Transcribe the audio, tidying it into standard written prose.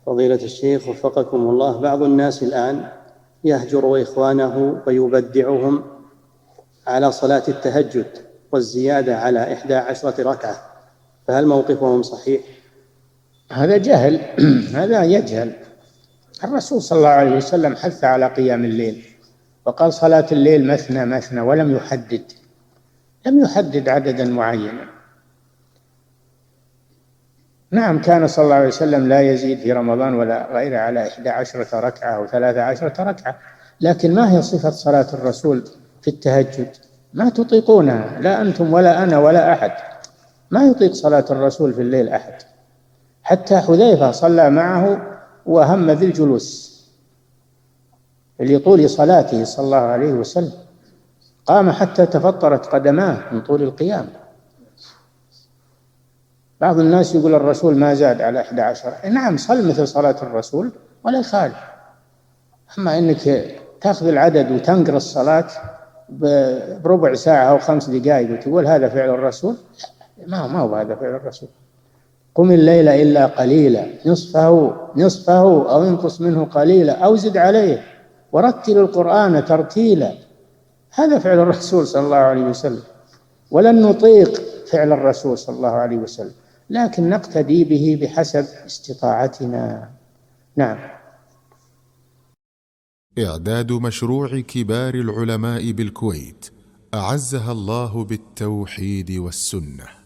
فضيلة الشيخ وفقكم الله، بعض الناس الآن يهجر إخوانه ويبدعهم على صلاة التهجد والزيادة على 11 ركعة، فهل موقفهم صحيح؟ هذا جهل. هذا يجهل. الرسول صلى الله عليه وسلم حث على قيام الليل، وقال صلاة الليل مثنى مثنى، لم يحدد عددا معينا. نعم، كان صلى الله عليه وسلم لا يزيد في رمضان ولا غيره على 11 ركعة أو 13 ركعة، لكن ما هي صفة صلاة الرسول في التهجد؟ ما تطيقونها، لا أنتم ولا أنا ولا أحد، ما يطيق صلاة الرسول في الليل أحد. حتى حذيفة صلى معه وهم ذي الجلوس لطول صلاته صلى الله عليه وسلم، قام حتى تفطرت قدماه من طول القيام. بعض الناس يقول الرسول ما زاد على 11. نعم، صل مثل صلاة الرسول ولا يخالف. أما أنك تأخذ العدد وتنقر الصلاة بربع ساعة أو 5 دقائق وتقول هذا فعل الرسول، ما هو هذا فعل الرسول. قم الليل إلا قليلا نصفه أو انقص منه قليلا أو زد عليه ورتل القرآن ترتيلا. هذا فعل الرسول صلى الله عليه وسلم، ولن نطيق فعل الرسول صلى الله عليه وسلم، لكن نقتدي به بحسب استطاعتنا. نعم. إعداد مشروع كبار العلماء بالكويت أعزها الله بالتوحيد والسنة.